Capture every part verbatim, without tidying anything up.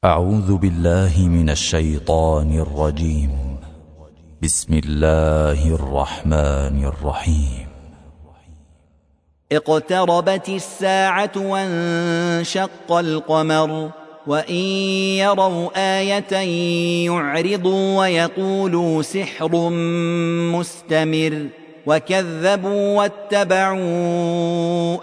أعوذ بالله من الشيطان الرجيم. بسم الله الرحمن الرحيم. اقتربت الساعة وانشق القمر وإن يروا آية يعرضوا ويقولوا سحر مستمر وكذبوا واتبعوا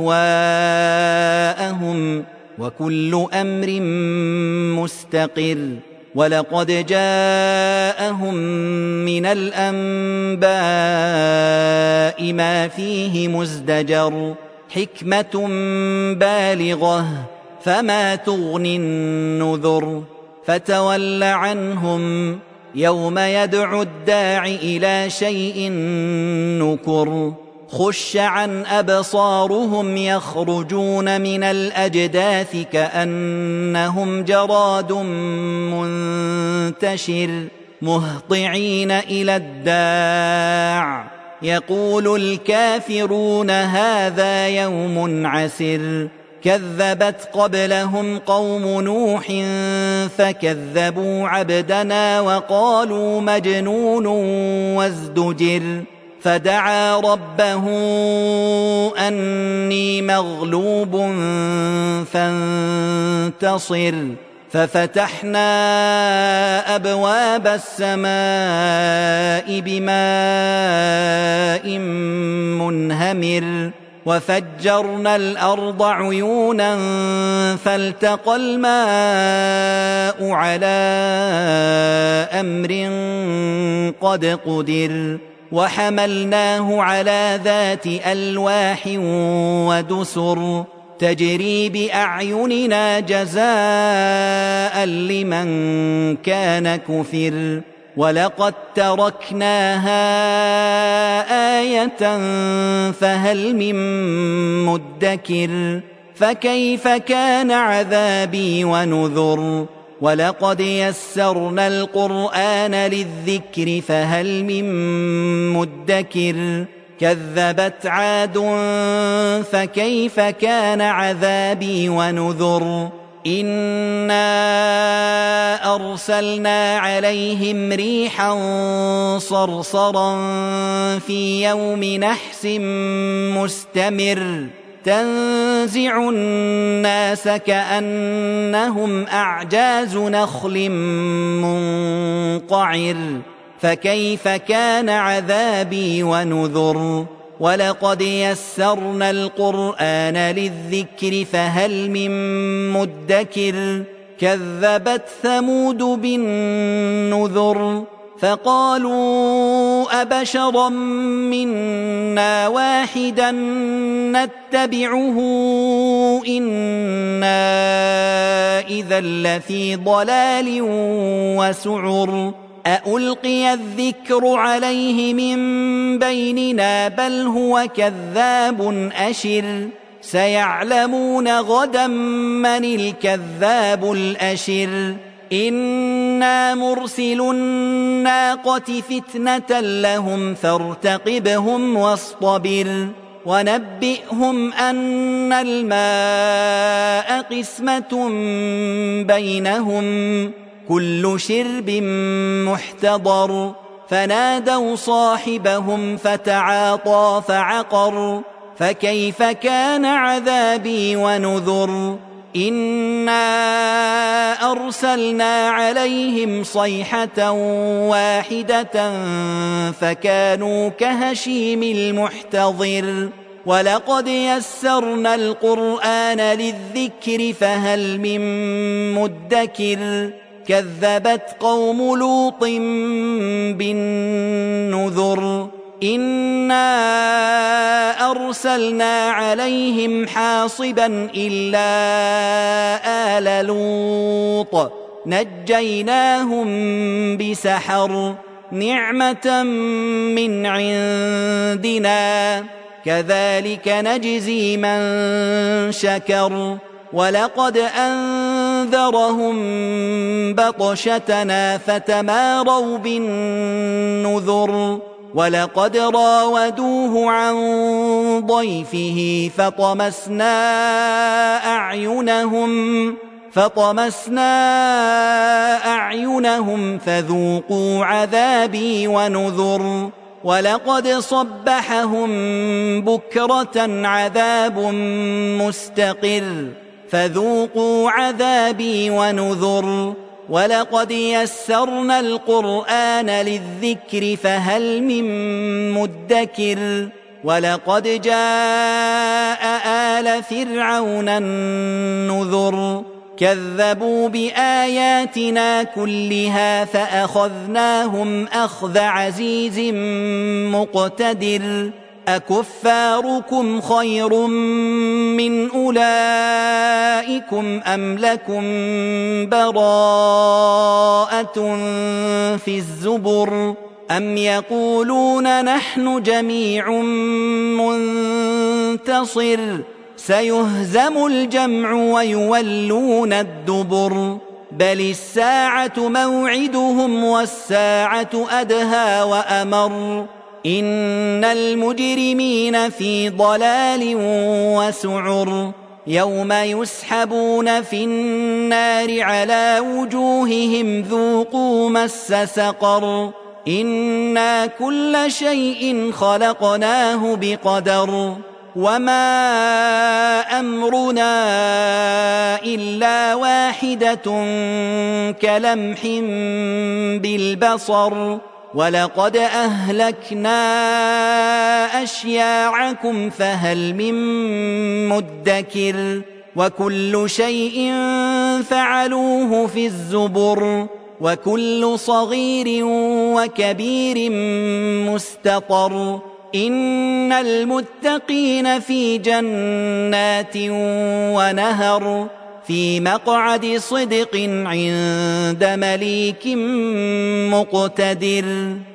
أهواءهم وكل أمر مستقر ولقد جاءهم من الأنباء ما فيه مزدجر حكمة بالغة فما تغني النذر فتول عنهم يوم يدعو الداع إلى شيء نكر خش عن أبصارهم يخرجون من الأجداث كأنهم جراد منتشر مهطعين إلى الداع يقول الكافرون هذا يوم عسر كذبت قبلهم قوم نوح فكذبوا عبدنا وقالوا مجنون وازدجر فدعا ربه أني مغلوب فانتصر ففتحنا أبواب السماء بماء منهمر وفجرنا الأرض عيونا فالتقى الماء على أمر قد قدر وحملناه على ذات ألواح ودسر تجري بأعيننا جزاء لمن كان كفر ولقد تركناها آية فهل من مدكر فكيف كان عذابي ونذر ولقد يسرنا القرآن للذكر فهل من مدكر كذبت عاد فكيف كان عذابي ونذر إنا أرسلنا عليهم ريحا صرصرا في يوم نحس مستمر تنزع الناس كأنهم أعجاز نخل منقعر فكيف كان عذابي ونذر ولقد يسرنا القرآن للذكر فهل من مدكر كذبت ثمود بالنذر فقالوا أبشرا منا واحدا نتبعه إنا إذا لفي ضلال وسعر أألقي الذكر عليه من بيننا بل هو كذاب أشر سيعلمون غدا من الكذاب الأشر إنا مرسل الناقة فتنة لهم فارتقبهم واصطبر ونبئهم أن الماء قسمة بينهم كل شرب محتضر فنادوا صاحبهم فتعاطى فعقر فكيف كان عذابي ونذر إنا أرسلنا عليهم صيحة واحدة فكانوا كهشيم المحتضر ولقد يسرنا القرآن للذكر فهل من مدكر كذبت قوم لوط بالنذر إنا أرسلنا عليهم حاصبا إلا آل لوط نجيناهم بسحر نعمة من عندنا كذلك نجزي من شكر ولقد أنذرهم بطشتنا فتماروا بالنذر ولقد راودوه عن ضيفه فطمسنا أعينهم فطمسنا أعينهم فذوقوا عذابي ونذر ولقد صبحهم بكرة عذاب مستقر فذوقوا عذابي ونذر ولقد يسرنا القرآن للذكر فهل من مدكر ولقد جاء آل فرعون النذر كذبوا بآياتنا كلها فأخذناهم أخذ عزيز مقتدر أكفاركم خير من أولئكم أم لكم براءة في الزبر أم يقولون نحن جميع منتصر سيهزم الجمع ويولون الدبر بل الساعة موعدهم والساعة أدهى وأمر إن المجرمين في ضلال وسعر يوم يسحبون في النار على وجوههم ذوقوا مس سقر إنا كل شيء خلقناه بقدر وما أمرنا إلا واحدة كلمح بالبصر ولقد أهلكنا أشياعكم فهل من مدكر وكل شيء فعلوه في الزبر وكل صغير وكبير مستطر إن المتقين في جنات ونهر في مقعد صدق عند مليك مقتدر.